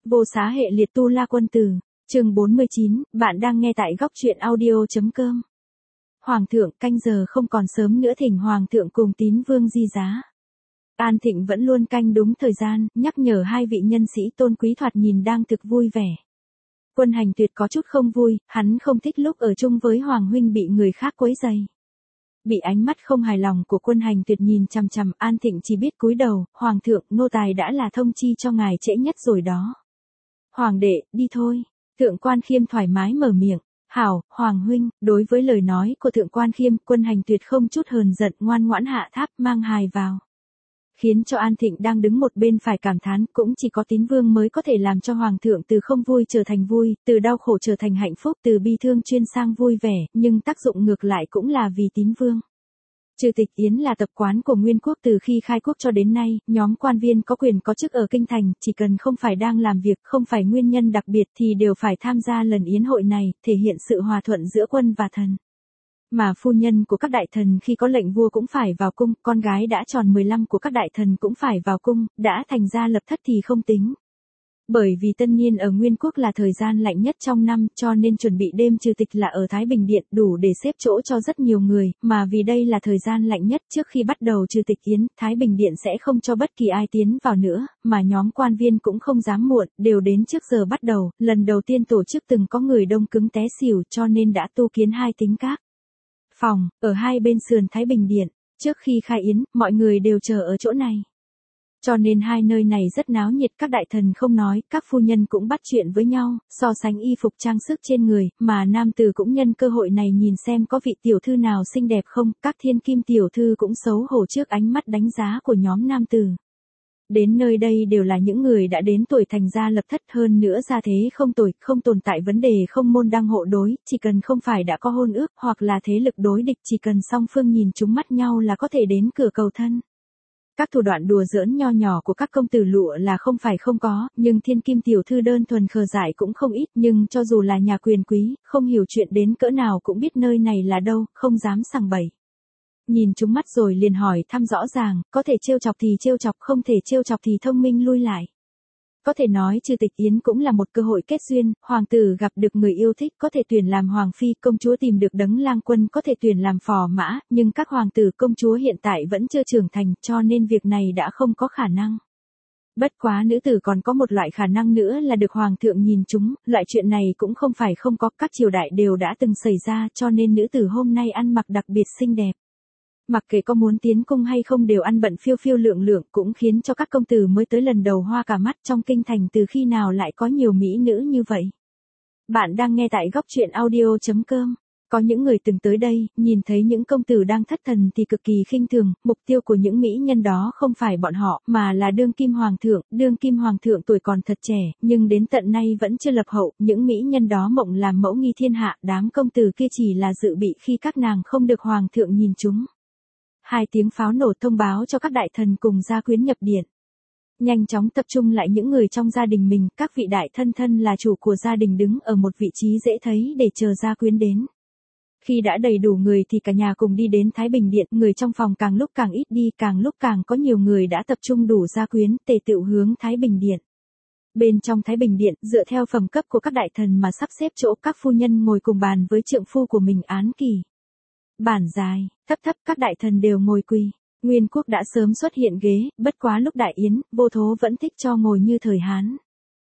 Vô xá hệ liệt tu la quân tử, chương 49, bạn đang nghe tại góc truyện audio.com. Hoàng thượng, canh giờ không còn sớm nữa, thỉnh Hoàng thượng cùng Tín Vương di giá. An Thịnh vẫn luôn canh đúng thời gian, nhắc nhở hai vị nhân sĩ tôn quý thoạt nhìn đang thực vui vẻ. Quân Hành Tuyệt có chút không vui, hắn không thích lúc ở chung với Hoàng huynh bị người khác quấy rầy. Bị ánh mắt không hài lòng của Quân Hành Tuyệt nhìn chằm chằm, An Thịnh chỉ biết cúi đầu. Hoàng thượng, nô tài đã là thông chi cho ngài trễ nhất rồi đó. Hoàng đệ, đi thôi. Thượng Quan Khiêm thoải mái mở miệng. Hảo, Hoàng huynh. Đối với lời nói của Thượng Quan Khiêm, Quân Hành Tuyệt không chút hờn giận, ngoan ngoãn hạ tháp mang hài vào. Khiến cho An Thịnh đang đứng một bên phải cảm thán, cũng chỉ có Tín Vương mới có thể làm cho Hoàng thượng từ không vui trở thành vui, từ đau khổ trở thành hạnh phúc, từ bi thương chuyên sang vui vẻ, nhưng tác dụng ngược lại cũng là vì Tín Vương. Trừ tịch yến là tập quán của Nguyên quốc từ khi khai quốc cho đến nay, nhóm quan viên có quyền có chức ở kinh thành, chỉ cần không phải đang làm việc, không phải nguyên nhân đặc biệt thì đều phải tham gia lần yến hội này, thể hiện sự hòa thuận giữa quân và thần. Mà phu nhân của các đại thần khi có lệnh vua cũng phải vào cung, con gái đã tròn 15 của các đại thần cũng phải vào cung, đã thành ra lập thất thì không tính. Bởi vì tân niên ở Nguyên quốc là thời gian lạnh nhất trong năm, cho nên chuẩn bị đêm trừ tịch là ở Thái Bình Điện, đủ để xếp chỗ cho rất nhiều người, mà vì đây là thời gian lạnh nhất trước khi bắt đầu trừ tịch yến, Thái Bình Điện sẽ không cho bất kỳ ai tiến vào nữa, mà nhóm quan viên cũng không dám muộn, đều đến trước giờ bắt đầu. Lần đầu tiên tổ chức từng có người đông cứng té xỉu, cho nên đã tu kiến hai tính các phòng ở hai bên sườn Thái Bình Điện. Trước khi khai yến, mọi người đều chờ ở chỗ này. Cho nên hai nơi này rất náo nhiệt, các đại thần không nói, các phu nhân cũng bắt chuyện với nhau, so sánh y phục trang sức trên người, mà nam tử cũng nhân cơ hội này nhìn xem có vị tiểu thư nào xinh đẹp không, các thiên kim tiểu thư cũng xấu hổ trước ánh mắt đánh giá của nhóm nam tử. Đến nơi đây đều là những người đã đến tuổi thành gia lập thất, hơn nữa gia thế không tồi, không tồn tại vấn đề không môn đăng hộ đối, chỉ cần không phải đã có hôn ước hoặc là thế lực đối địch, chỉ cần song phương nhìn trúng mắt nhau là có thể đến cửa cầu thân. Các thủ đoạn đùa giỡn nho nhỏ của các công tử lụa là không phải không có, nhưng thiên kim tiểu thư đơn thuần khờ dại cũng không ít, nhưng cho dù là nhà quyền quý, không hiểu chuyện đến cỡ nào cũng biết nơi này là đâu, không dám sằng bậy. Nhìn chúng mắt rồi liền hỏi thăm rõ ràng, có thể trêu chọc thì trêu chọc, không thể trêu chọc thì thông minh lui lại. Có thể nói trừ tịch yến cũng là một cơ hội kết duyên, hoàng tử gặp được người yêu thích có thể tuyển làm hoàng phi, công chúa tìm được đấng lang quân có thể tuyển làm phò mã, nhưng các hoàng tử công chúa hiện tại vẫn chưa trưởng thành, cho nên việc này đã không có khả năng. Bất quá nữ tử còn có một loại khả năng nữa là được hoàng thượng nhìn chúng, loại chuyện này cũng không phải không có, các triều đại đều đã từng xảy ra, cho nên nữ tử hôm nay ăn mặc đặc biệt xinh đẹp. Mặc kệ có muốn tiến cung hay không đều ăn bận phiêu phiêu lượng lượng, cũng khiến cho các công tử mới tới lần đầu hoa cả mắt. Trong kinh thành từ khi nào lại có nhiều mỹ nữ như vậy. Bạn đang nghe tại góc truyện audio.com. Có những người từng tới đây, nhìn thấy những công tử đang thất thần thì cực kỳ khinh thường, mục tiêu của những mỹ nhân đó không phải bọn họ, mà là đương kim hoàng thượng. Đương kim hoàng thượng tuổi còn thật trẻ, nhưng đến tận nay vẫn chưa lập hậu, những mỹ nhân đó mộng làm mẫu nghi thiên hạ, đám công tử kia chỉ là dự bị khi các nàng không được hoàng thượng nhìn chúng. Hai tiếng pháo nổ thông báo cho các đại thần cùng gia quyến nhập điện. Nhanh chóng tập trung lại những người trong gia đình mình, các vị đại thân thân là chủ của gia đình đứng ở một vị trí dễ thấy để chờ gia quyến đến. Khi đã đầy đủ người thì cả nhà cùng đi đến Thái Bình Điện, người trong phòng càng lúc càng ít đi, càng lúc càng có nhiều người đã tập trung đủ gia quyến, tề tựu hướng Thái Bình Điện. Bên trong Thái Bình Điện, dựa theo phẩm cấp của các đại thần mà sắp xếp chỗ, các phu nhân ngồi cùng bàn với trượng phu của mình án kỳ. Bản dài, thấp thấp các đại thần đều ngồi quỳ. Nguyên quốc đã sớm xuất hiện ghế, bất quá lúc đại yến, Vô Thố vẫn thích cho ngồi như thời Hán.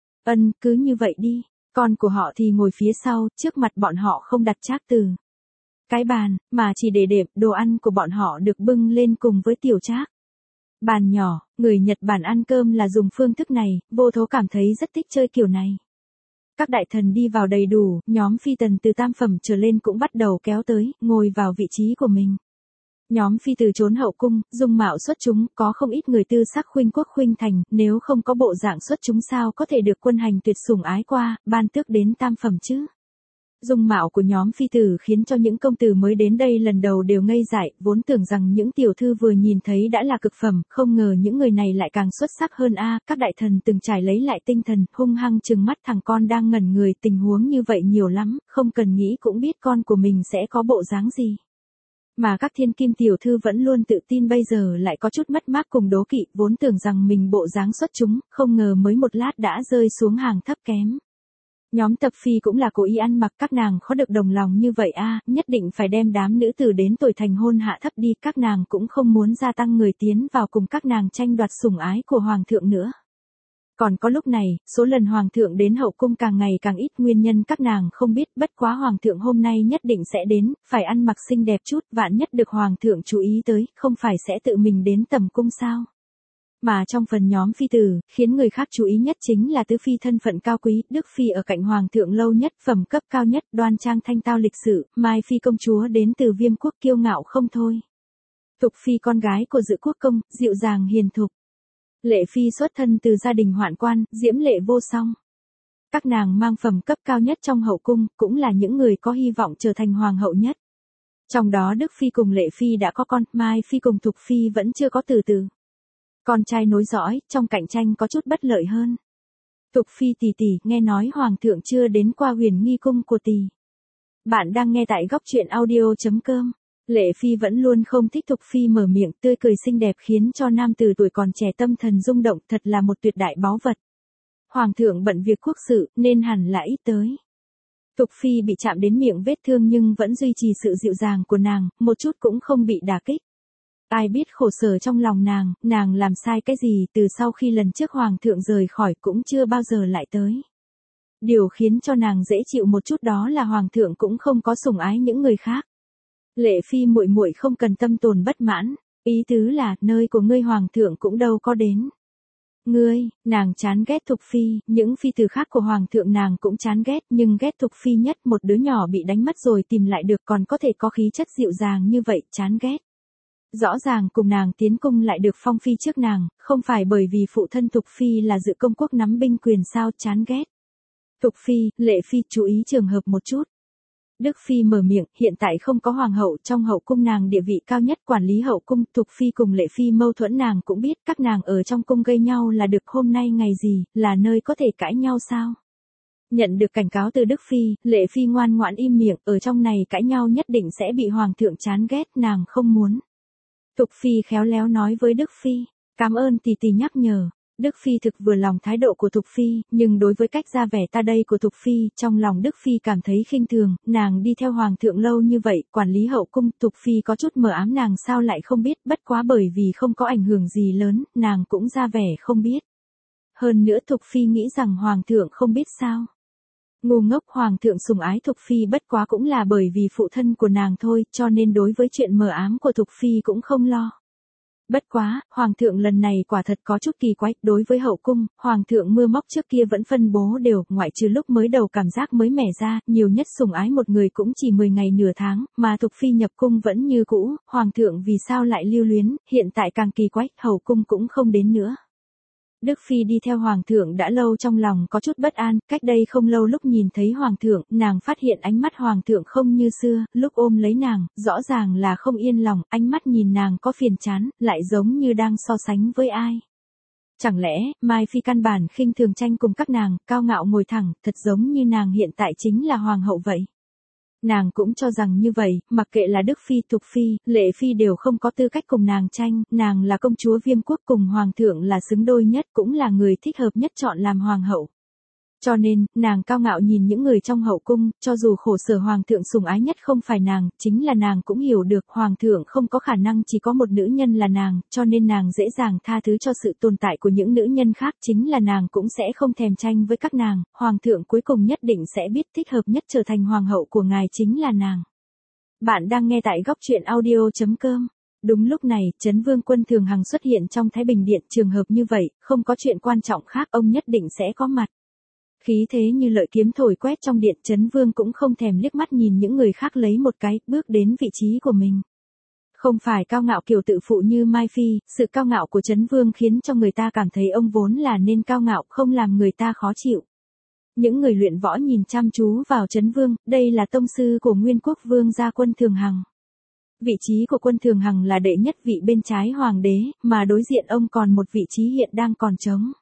Cứ như vậy đi, con của họ thì ngồi phía sau, trước mặt bọn họ không đặt trác từ cái bàn, mà chỉ để đệm, đồ ăn của bọn họ được bưng lên cùng với tiểu trác. Bàn nhỏ, người Nhật Bản ăn cơm là dùng phương thức này, Vô Thố cảm thấy rất thích chơi kiểu này. Các đại thần đi vào đầy đủ, nhóm phi tần từ tam phẩm trở lên cũng bắt đầu kéo tới, ngồi vào vị trí của mình. Nhóm phi từ trốn hậu cung, dung mạo xuất chúng, có không ít người tư sắc khuynh quốc khuynh thành, nếu không có bộ dạng xuất chúng sao có thể được Quân Hành Tuyệt sủng ái qua, ban tước đến tam phẩm chứ. Dung mạo của nhóm phi tử khiến cho những công tử mới đến đây lần đầu đều ngây dại, vốn tưởng rằng những tiểu thư vừa nhìn thấy đã là cực phẩm, không ngờ những người này lại càng xuất sắc hơn các đại thần từng trải lấy lại tinh thần, hung hăng trừng mắt thằng con đang ngẩn người, tình huống như vậy nhiều lắm, không cần nghĩ cũng biết con của mình sẽ có bộ dáng gì. Mà các thiên kim tiểu thư vẫn luôn tự tin bây giờ lại có chút mất mát cùng đố kỵ, vốn tưởng rằng mình bộ dáng xuất chúng, không ngờ mới một lát đã rơi xuống hàng thấp kém. Nhóm Tập Phi cũng là cố ý ăn mặc các nàng khó được đồng lòng như vậy nhất định phải đem đám nữ tử đến tuổi thành hôn hạ thấp đi, các nàng cũng không muốn gia tăng người tiến vào cùng các nàng tranh đoạt sủng ái của hoàng thượng nữa. Còn có lúc này, số lần hoàng thượng đến hậu cung càng ngày càng ít, nguyên nhân các nàng không biết, bất quá hoàng thượng hôm nay nhất định sẽ đến, phải ăn mặc xinh đẹp chút, vạn nhất được hoàng thượng chú ý tới, không phải sẽ tự mình đến tầm cung sao. Mà trong phần nhóm phi tử, khiến người khác chú ý nhất chính là tứ phi thân phận cao quý, Đức Phi ở cạnh hoàng thượng lâu nhất, phẩm cấp cao nhất, đoan trang thanh tao lịch sự, Mai Phi công chúa đến từ Viêm quốc kiêu ngạo không thôi. Thục Phi con gái của Dự quốc công, dịu dàng hiền thục. Lệ Phi xuất thân từ gia đình hoạn quan, diễm lệ vô song. Các nàng mang phẩm cấp cao nhất trong hậu cung, cũng là những người có hy vọng trở thành hoàng hậu nhất. Trong đó Đức Phi cùng Lệ Phi đã có con, Mai Phi cùng Thục Phi vẫn chưa có từ từ. Con trai nối dõi, trong cạnh tranh có chút bất lợi hơn. Thục Phi tỷ tỷ, nghe nói hoàng thượng chưa đến qua Huyền Nghi cung của tỷ. Bạn đang nghe tại góc truyện audio.com. Lệ Phi vẫn luôn không thích Thục Phi mở miệng, tươi cười xinh đẹp khiến cho nam tử tuổi còn trẻ tâm thần rung động, thật là một tuyệt đại báu vật. Hoàng thượng bận việc quốc sự, nên hẳn là ít tới. Thục Phi bị chạm đến miệng vết thương nhưng vẫn duy trì sự dịu dàng của nàng, một chút cũng không bị đả kích. Ai biết khổ sở trong lòng nàng làm sai cái gì, từ sau khi lần trước hoàng thượng rời khỏi cũng chưa bao giờ lại tới. Điều khiến cho nàng dễ chịu một chút đó là hoàng thượng cũng không có sủng ái những người khác. Lệ Phi muội muội không cần tâm tồn bất mãn, ý tứ là nơi của ngươi hoàng thượng cũng đâu có đến. Ngươi, nàng chán ghét Thục Phi, những phi tử khác của hoàng thượng nàng cũng chán ghét, nhưng ghét Thục Phi nhất, một đứa nhỏ bị đánh mất rồi tìm lại được còn có thể có khí chất dịu dàng như vậy, chán ghét. Rõ ràng cùng nàng tiến cung lại được phong phi trước nàng, không phải bởi vì phụ thân Thục Phi là Dự công quốc nắm binh quyền sao, chán ghét. Thục Phi, Lệ Phi chú ý trường hợp một chút. Đức Phi mở miệng, hiện tại không có hoàng hậu, trong hậu cung nàng địa vị cao nhất, quản lý hậu cung, Thục Phi cùng Lệ Phi mâu thuẫn nàng cũng biết, các nàng ở trong cung gây nhau là được, hôm nay ngày gì, là nơi có thể cãi nhau sao? Nhận được cảnh cáo từ Đức Phi, Lệ Phi ngoan ngoãn im miệng, ở trong này cãi nhau nhất định sẽ bị hoàng thượng chán ghét, nàng không muốn. Thục Phi khéo léo nói với Đức Phi, cảm ơn tỷ tỷ nhắc nhở. Đức Phi thực vừa lòng thái độ của Thục Phi, nhưng đối với cách ra vẻ ta đây của Thục Phi, trong lòng Đức Phi cảm thấy khinh thường, nàng đi theo hoàng thượng lâu như vậy, quản lý hậu cung, Thục Phi có chút mờ ám nàng sao lại không biết, bất quá bởi vì không có ảnh hưởng gì lớn, nàng cũng ra vẻ không biết. Hơn nữa Thục Phi nghĩ rằng hoàng thượng không biết sao. Ngu ngốc, hoàng thượng sủng ái Thục Phi bất quá cũng là bởi vì phụ thân của nàng thôi, cho nên đối với chuyện mờ ám của Thục Phi cũng không lo. Bất quá, hoàng thượng lần này quả thật có chút kỳ quái, đối với hậu cung, hoàng thượng mưa móc trước kia vẫn phân bố đều, ngoại trừ lúc mới đầu cảm giác mới mẻ ra, nhiều nhất sủng ái một người cũng chỉ 10 ngày nửa tháng, mà Thục Phi nhập cung vẫn như cũ, hoàng thượng vì sao lại lưu luyến, hiện tại càng kỳ quái, hậu cung cũng không đến nữa. Đức Phi đi theo hoàng thượng đã lâu, trong lòng có chút bất an, cách đây không lâu lúc nhìn thấy hoàng thượng, nàng phát hiện ánh mắt hoàng thượng không như xưa, lúc ôm lấy nàng, rõ ràng là không yên lòng, ánh mắt nhìn nàng có phiền chán, lại giống như đang so sánh với ai. Chẳng lẽ, Mai Phi căn bản khinh thường tranh cùng các nàng, cao ngạo ngồi thẳng, thật giống như nàng hiện tại chính là hoàng hậu vậy. Nàng cũng cho rằng như vậy, mặc kệ là Đức Phi, Thục Phi, Lệ Phi đều không có tư cách cùng nàng tranh, nàng là công chúa Viêm quốc, cùng hoàng thượng là xứng đôi nhất, cũng là người thích hợp nhất chọn làm hoàng hậu. Cho nên, nàng cao ngạo nhìn những người trong hậu cung, cho dù khổ sở hoàng thượng sủng ái nhất không phải nàng, chính là nàng cũng hiểu được hoàng thượng không có khả năng chỉ có một nữ nhân là nàng, cho nên nàng dễ dàng tha thứ cho sự tồn tại của những nữ nhân khác, chính là nàng cũng sẽ không thèm tranh với các nàng, hoàng thượng cuối cùng nhất định sẽ biết thích hợp nhất trở thành hoàng hậu của ngài chính là nàng. Bạn đang nghe tại góc truyện audio.com. Đúng lúc này, Trấn Vương Quân Thường Hằng xuất hiện trong Thái Bình Điện, trường hợp như vậy, không có chuyện quan trọng khác, ông nhất định sẽ có mặt. Khí thế như lợi kiếm thổi quét trong điện, Trấn Vương cũng không thèm liếc mắt nhìn những người khác, lấy một cái, bước đến vị trí của mình. Không phải cao ngạo kiểu tự phụ như Mai Phi, sự cao ngạo của Trấn Vương khiến cho người ta cảm thấy ông vốn là nên cao ngạo, không làm người ta khó chịu. Những người luyện võ nhìn chăm chú vào Trấn Vương, đây là tông sư của Nguyên Quốc Vương gia Quân Thường Hằng. Vị trí của Quân Thường Hằng là đệ nhất vị bên trái hoàng đế, mà đối diện ông còn một vị trí hiện đang còn trống.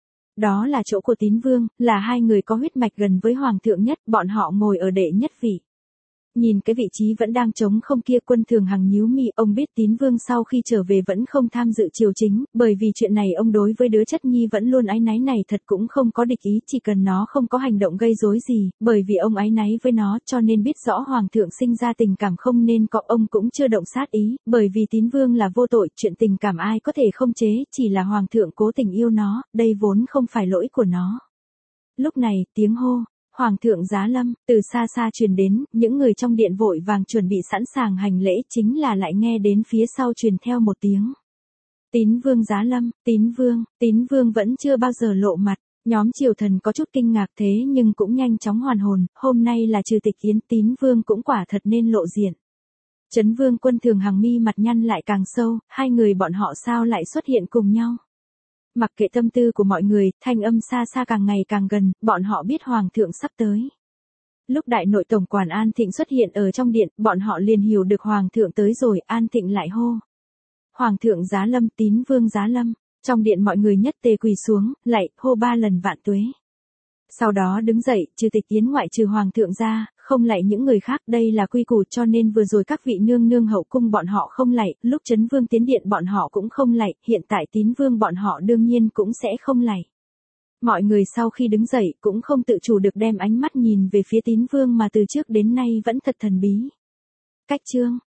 Đó là chỗ của Tín Vương, là hai người có huyết mạch gần với hoàng thượng nhất, bọn họ ngồi ở đệ nhất vị. Nhìn cái vị trí vẫn đang trống không kia, Quân Thường Hằng nhíu mi, ông biết Tín Vương sau khi trở về vẫn không tham dự triều chính, bởi vì chuyện này ông đối với đứa chất nhi vẫn luôn áy náy này, thật cũng không có địch ý, chỉ cần nó không có hành động gây rối gì, bởi vì ông áy náy với nó, cho nên biết rõ hoàng thượng sinh ra tình cảm không nên có, ông cũng chưa động sát ý, bởi vì Tín Vương là vô tội, chuyện tình cảm ai có thể không chế, chỉ là hoàng thượng cố tình yêu nó, đây vốn không phải lỗi của nó. Lúc này, tiếng hô Hoàng thượng giá lâm, từ xa xa truyền đến, những người trong điện vội vàng chuẩn bị sẵn sàng hành lễ, chính là lại nghe đến phía sau truyền theo một tiếng. Tín Vương giá lâm, Tín Vương vẫn chưa bao giờ lộ mặt, nhóm triều thần có chút kinh ngạc thế nhưng cũng nhanh chóng hoàn hồn, hôm nay là trừ tịch yến, Tín Vương cũng quả thật nên lộ diện. Trấn Vương Quân Thường Hằng mi mặt nhăn lại càng sâu, hai người bọn họ sao lại xuất hiện cùng nhau. Mặc kệ tâm tư của mọi người, thanh âm xa xa càng ngày càng gần, bọn họ biết hoàng thượng sắp tới. Lúc đại nội tổng quản An Thịnh xuất hiện ở trong điện, bọn họ liền hiểu được hoàng thượng tới rồi, An Thịnh lại hô. Hoàng thượng giá lâm, Tín Vương giá lâm, trong điện mọi người nhất tề quỳ xuống, lạy, hô 3 lần vạn tuế. Sau đó đứng dậy, trừ tịch yến ngoại trừ hoàng thượng ra, không lạy những người khác, đây là quy củ, cho nên vừa rồi các vị nương nương hậu cung bọn họ không lạy, lúc Trấn Vương tiến điện bọn họ cũng không lạy, hiện tại Tín Vương bọn họ đương nhiên cũng sẽ không lạy. Mọi người sau khi đứng dậy cũng không tự chủ được đem ánh mắt nhìn về phía Tín Vương mà từ trước đến nay vẫn thật thần bí. Cách chương